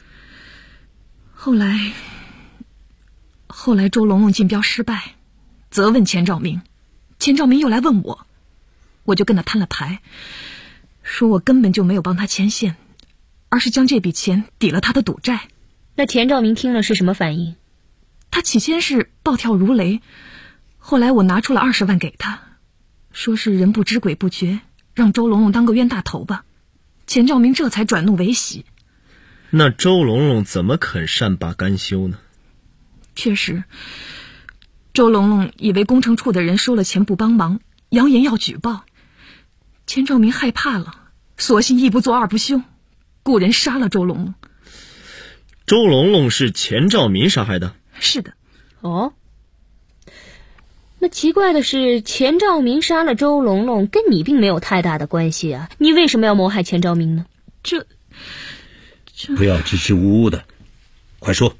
后来周龙龙竞标失败，责问钱兆明，钱兆明又来问我，我就跟他摊了牌，说我根本就没有帮他牵线，而是将这笔钱抵了他的赌债。 那钱兆明听了是什么反应？ 他起先是暴跳如雷，后来我拿出了20万给他，说是人不知鬼不觉，让周龙龙当个冤大头吧。钱兆明这才转怒为喜。 那周龙龙怎么肯善罢甘休呢？ 确实，周龙龙以为工程处的人收了钱不帮忙，扬言要举报。钱兆明害怕了，索性一不做二不休，雇人杀了周龙龙。 周龙龙是钱兆明杀害的？ 是的。 哦，那奇怪的是，钱兆明杀了周龙龙，跟你并没有太大的关系啊，你为什么要谋害钱兆明呢？ 这不要支支吾吾的，快说。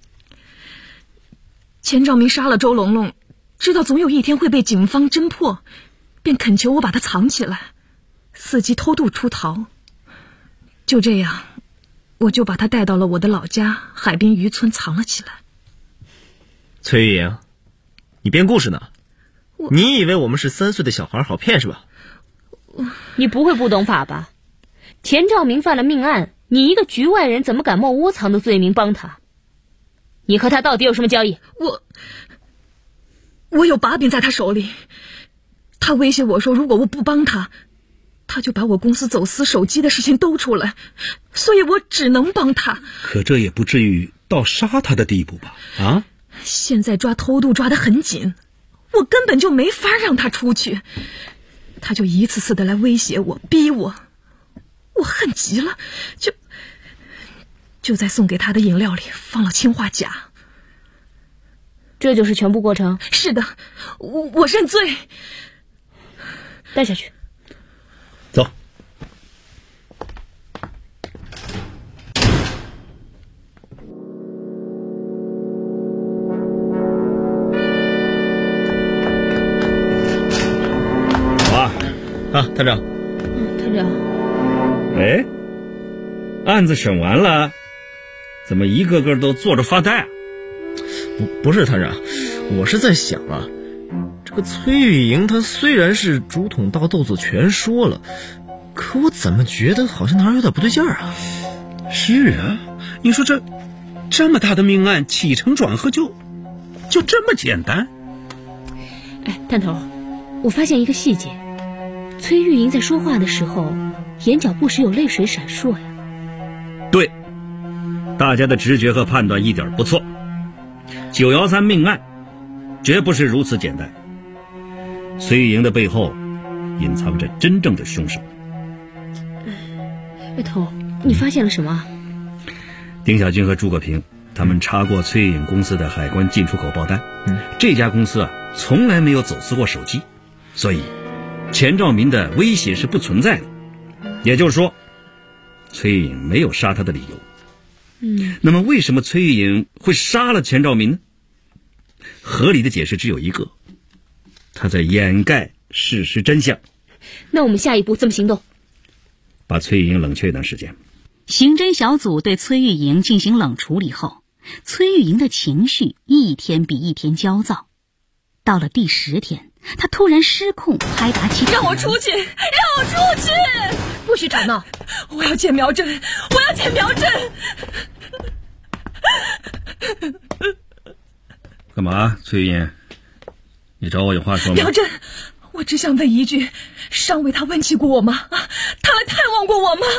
钱兆明杀了周龙龙，知道总有一天会被警方侦破，便恳求我把他藏起来，伺机偷渡出逃。就这样，我就把他带到了我的老家海滨渔村藏了起来。 崔玉莹，你编故事呢？你以为我们是3岁的小孩好骗是吧？ 你不会不懂法吧？钱兆明犯了命案，你一个局外人怎么敢冒窝藏的罪名帮他？你和他到底有什么交易？ 我有把柄在他手里，他威胁我说如果我不帮他，他就把我公司走私手机的事情兜出来，所以我只能帮他。 可这也不至于到杀他的地步吧？啊？ 现在抓偷渡抓得很紧，我根本就没法让他出去，他就一次次的来威胁我逼我，我恨极了，就在送给他的饮料里放了氰化钾。 这就是全部过程？ 是的，我认罪。 带下去。 走。 探长。 探长。 哎，案子审完了，怎么一个个都坐着发呆啊？ 不是探长，我是在想啊，这个崔玉莹她虽然是竹筒倒豆子全说了，可我怎么觉得好像哪儿有点不对劲儿啊？ 是啊，你说这么大的命案，起承转合就这么简单？ 哎，探头，我发现一个细节，崔玉莹在说话的时候，眼角不时有泪水闪烁呀。 对，大家的直觉和判断一点不错。913命案绝不是如此简单，崔玉莹的背后隐藏着真正的凶手。 月头，你发现了什么？ 丁小军和诸葛平他们查过崔玉莹公司的海关进出口报单，这家公司从来没有走私过手机，所以钱兆民的威胁是不存在的，也就是说崔玉莹没有杀他的理由。那么为什么崔玉莹会杀了钱兆民呢？合理的解释只有一个，他在掩盖事实真相。 那我们下一步怎么行动？ 把崔玉莹冷却一段时间。 刑侦小组对崔玉莹进行冷处理后，崔玉莹的情绪一天比一天焦躁。到了第10天，她突然失控，拍打起让我出去，让我出去！ 不许吵闹！ 我要见苗振，我要见苗振！ 干嘛，崔玉莹？你找我有话说吗？ 苗振，我只想问一句，上尉他问起过我吗？他来探望过我吗？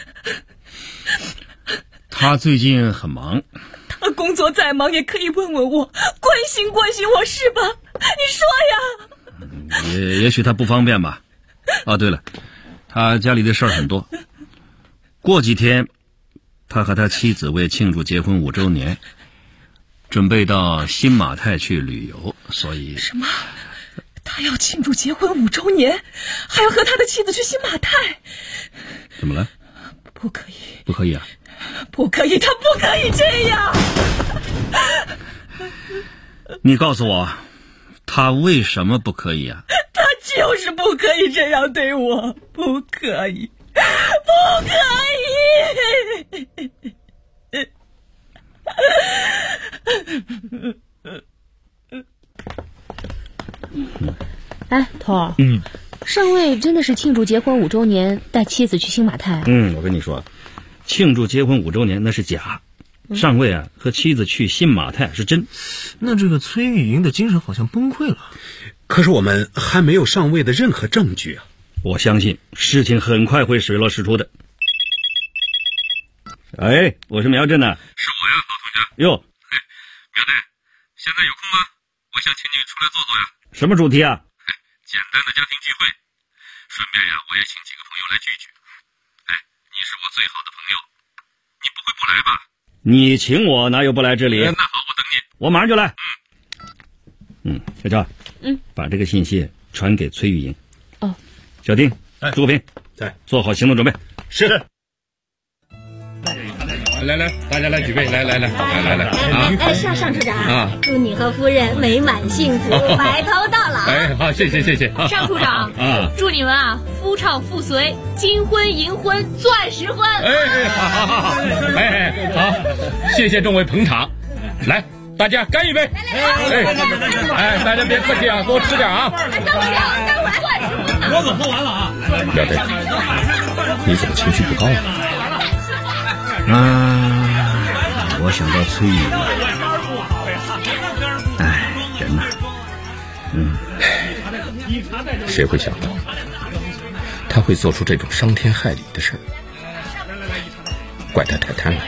他最近很忙。 他工作再忙也可以问问我，关心关心我是吧？你说呀。 也许他不方便吧。哦，对了，他家里的事儿很多。过几天他和他妻子为庆祝结婚5周年，准备到新马泰去旅游，所以什么？他要庆祝结婚5周年，还要和他的妻子去新马泰？ 怎么了？ 不可以。 不可以啊？ 不可以，他不可以这样。 你告诉我，他为什么不可以啊？ 他就是不可以这样对我，不可以， 哎，头儿，上尉真的是庆祝结婚5周年，带妻子去新马泰？ 我跟你说，庆祝结婚5周年那是假，上尉啊和妻子去新马泰是真。 那这个崔玉莹的精神好像崩溃了。 可是我们还没有上尉的任何证据啊！ 我相信事情很快会水落石出的。哎，我是苗震呐。 是我呀，老同学。 哟， 苗震，现在有空吗？我想请你出来坐坐呀。 什么主题啊？ 简单的家庭聚会，顺便呀，我也请几个朋友来聚聚。哎，你是我最好的朋友，你不会不来吧？ 你请我哪有不来之理？ 那好，我等你， 我马上就来。小赵，把这个信息传给崔玉莹。 哦， 小丁，朱国平， 在， 做好行动准备。 是。来，大家来举杯，来啊！ 哎，上处长啊， 祝你和夫人美满幸福，白头到老。 哎，好，谢谢。 上处长啊， 祝你们啊夫唱妇随，金婚银婚，钻石婚。 哎，好，哎，好，谢谢众位捧场，来，大家干一杯！哎，大家别客气啊，多吃点啊。 待会儿钻石婚呢。 我可喝完了啊。 苗震，你怎么情绪不高啊？我想到崔玉莹，人呐， 谁会想到他会做出这种伤天害理的事儿？怪他太贪婪。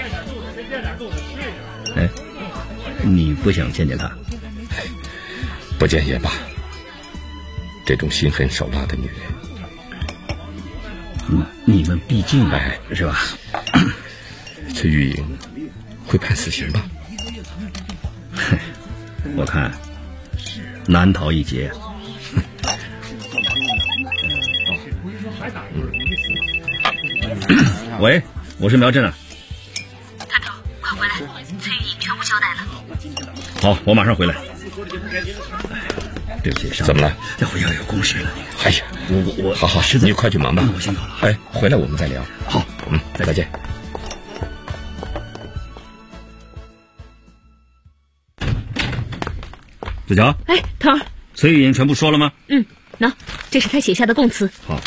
哎，你不想见见他？ 不见也罢。这种心狠手辣的女人， 你们毕竟是吧？ 崔玉莹会判死刑吧？ 我看难逃一劫。喂，我是苗震啊。 探头，快回来，崔玉莹全部交代了。 好，我马上回来。对不起， 怎么了？ 这回要有公事了。 哎呀，我好，你快去忙吧。 我先走了。 哎，回来我们再聊。 好， 再见。 子乔， 哎，头儿， 崔玉莹全部说了吗？ 喏，这是他写下的供词。 好。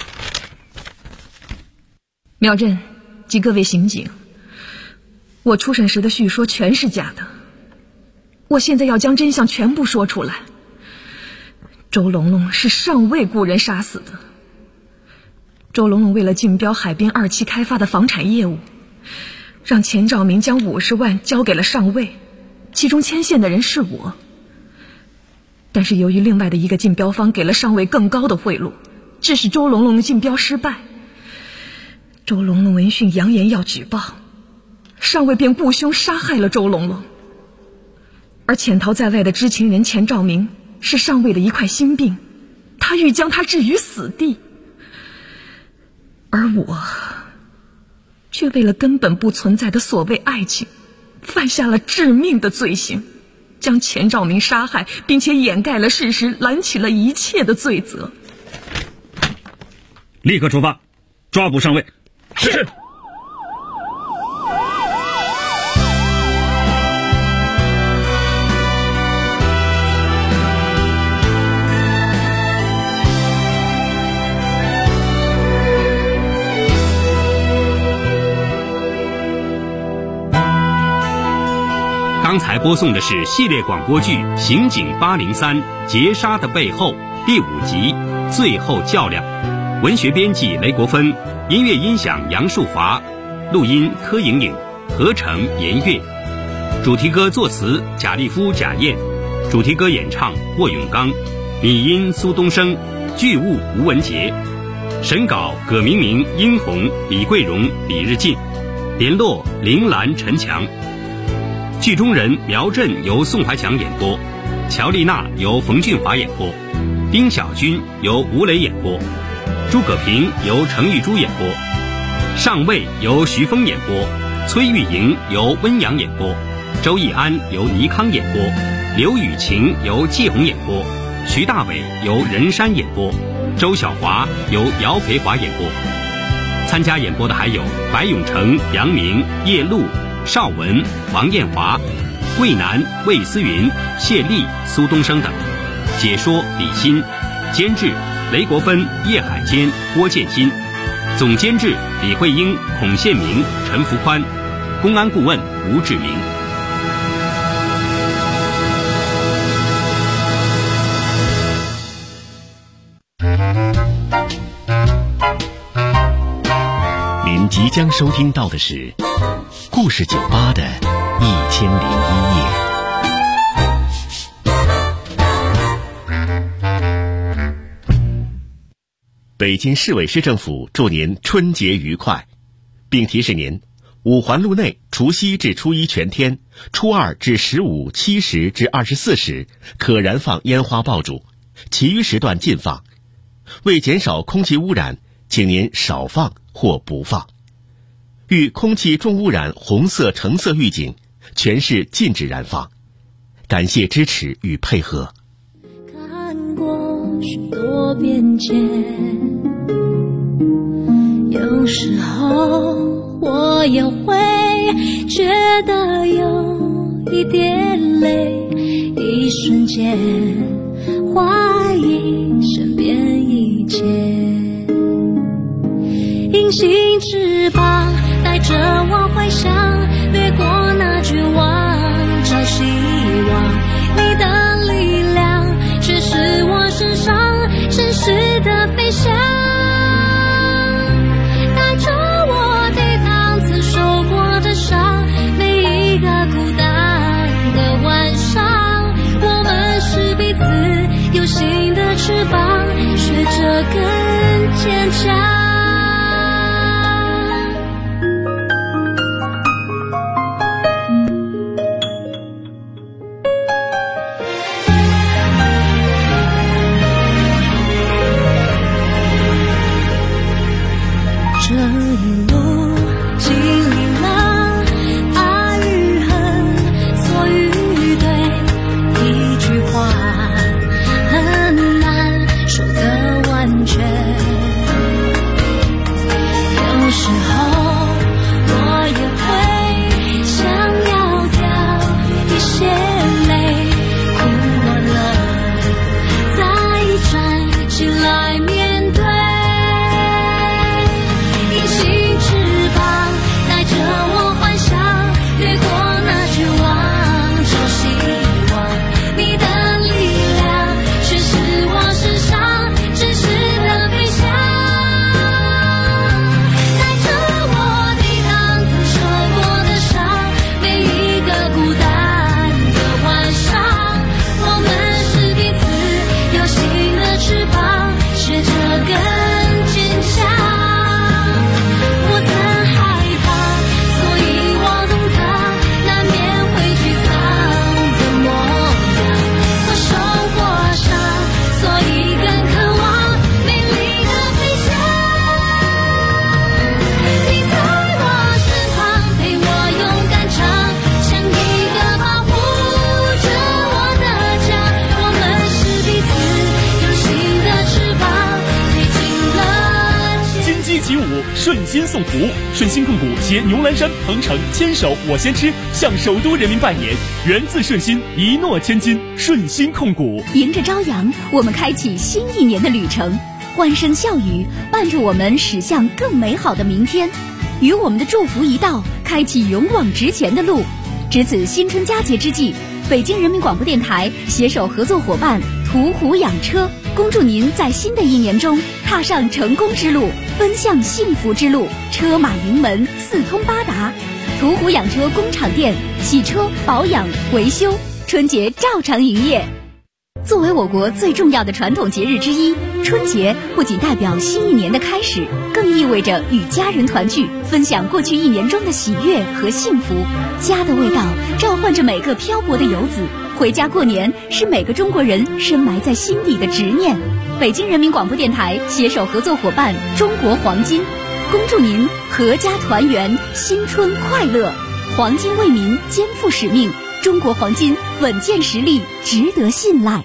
苗震及各位刑警，我出审时的叙说全是假的，我现在要将真相全部说出来。周龙龙是上尉雇人杀死的。周龙龙为了竞标海滨2期开发的房产业务，让钱兆明将50万交给了上尉，其中牵线的人是我。但是由于另外的一个竞标方给了上尉更高的贿赂，致使周龙龙的竞标失败。周龙龙闻讯扬言要举报，上尉便雇凶杀害了周龙龙。而潜逃在外的知情人钱兆明是上尉的一块心病，他欲将他置于死地。而我却为了根本不存在的所谓爱情，犯下了致命的罪行，将钱兆明杀害，并且掩盖了事实，揽起了一切的罪责。 立刻出发，抓捕上尉。 是。 刚才播送的是系列广播剧《刑警803劫杀的背后》第5集《最后较量》，文学编辑雷国芬，音乐音响杨树华，录音柯莹莹，合成严月，主题歌作词贾立夫、贾燕，主题歌演唱霍永刚，拟音苏东升，剧务吴文杰，审稿葛明明、殷红、李桂荣、李日进，联络林兰、陈强。剧中人苗震由宋怀强演播，乔丽娜由冯俊华演播，丁小军由吴磊演播，诸葛平由程玉珠演播，上尉由徐峰演播，崔玉莹由温阳演播，周义安由倪康演播，刘雨晴由季红演播，徐大伟由任山演播，周小华由姚培华演播。 参加演播的还有白永成、杨明、叶璐、邵文、王艳华、桂南、魏思云、谢丽、苏东升等。解说李欣，监制雷国芬、叶海坚、郭建新，总监制李慧英、孔宪明、陈福宽，公安顾问吴志明。 您即将收听到的是故事酒吧的1001夜。北京市委市政府祝您春节愉快，并提示您，五环路内除夕至初一全天，初二至15、7时至24时可燃放烟花爆竹，其余时段禁放。为减少空气污染，请您少放或不放。遇空气重污染红色、橙色预警，全市禁止燃放。感谢支持与配合。 看过许多变迁，有时候我也会觉得有一点累，一瞬间怀疑身边一切。隐形翅膀带着我回想，掠过那绝望，找希望。你的力量却是我身上真实的飞翔，带着我抵挡曾受过的伤。每一个孤单的晚上，我们是彼此有新的翅膀，学着更坚强。这一路经历了爱与恨，错与对，一句话很难说得完全。有时候我也会想要掉一些泪，哭完了再站起来面对。 顺心送福，顺心控股携牛栏山、鹏程牵手我先吃，向首都人民拜年，源自顺心，一诺千金。顺心控股， 迎着朝阳，我们开启新一年的旅程，欢声笑语伴着我们驶向更美好的明天。与我们的祝福一道，开启勇往直前的路。值此新春佳节之际，北京人民广播电台携手合作伙伴途虎养车，恭祝您在新的一年中踏上成功之路，奔向幸福之路，车马营门四通八达。途虎养车工厂店，洗车、保养、维修，春节照常营业。作为我国最重要的传统节日之一，春节不仅代表新一年的开始，更意味着与家人团聚，分享过去一年中的喜悦和幸福。家的味道召唤着每个漂泊的游子，回家过年是每个中国人深埋在心底的执念。北京人民广播电台携手合作伙伴中国黄金，恭祝您阖家团圆，新春快乐。黄金为民，肩负使命，中国黄金稳健实力，值得信赖。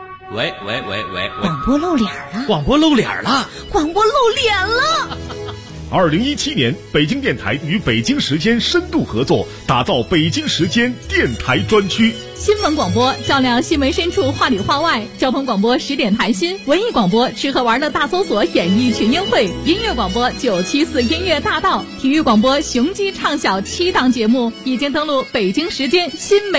喂， 广播露脸了！ 广播露脸了！ 广播露脸了！ 2017年，北京电台与北京时间深度合作，打造北京时间电台专区。 新闻广播照亮新闻深处，话里话外；交通广播10点谈心，文艺广播吃喝玩乐大搜索演艺群英会，音乐广播974音乐大道，体育广播雄鸡唱晓7档节目已经登陆北京时间新媒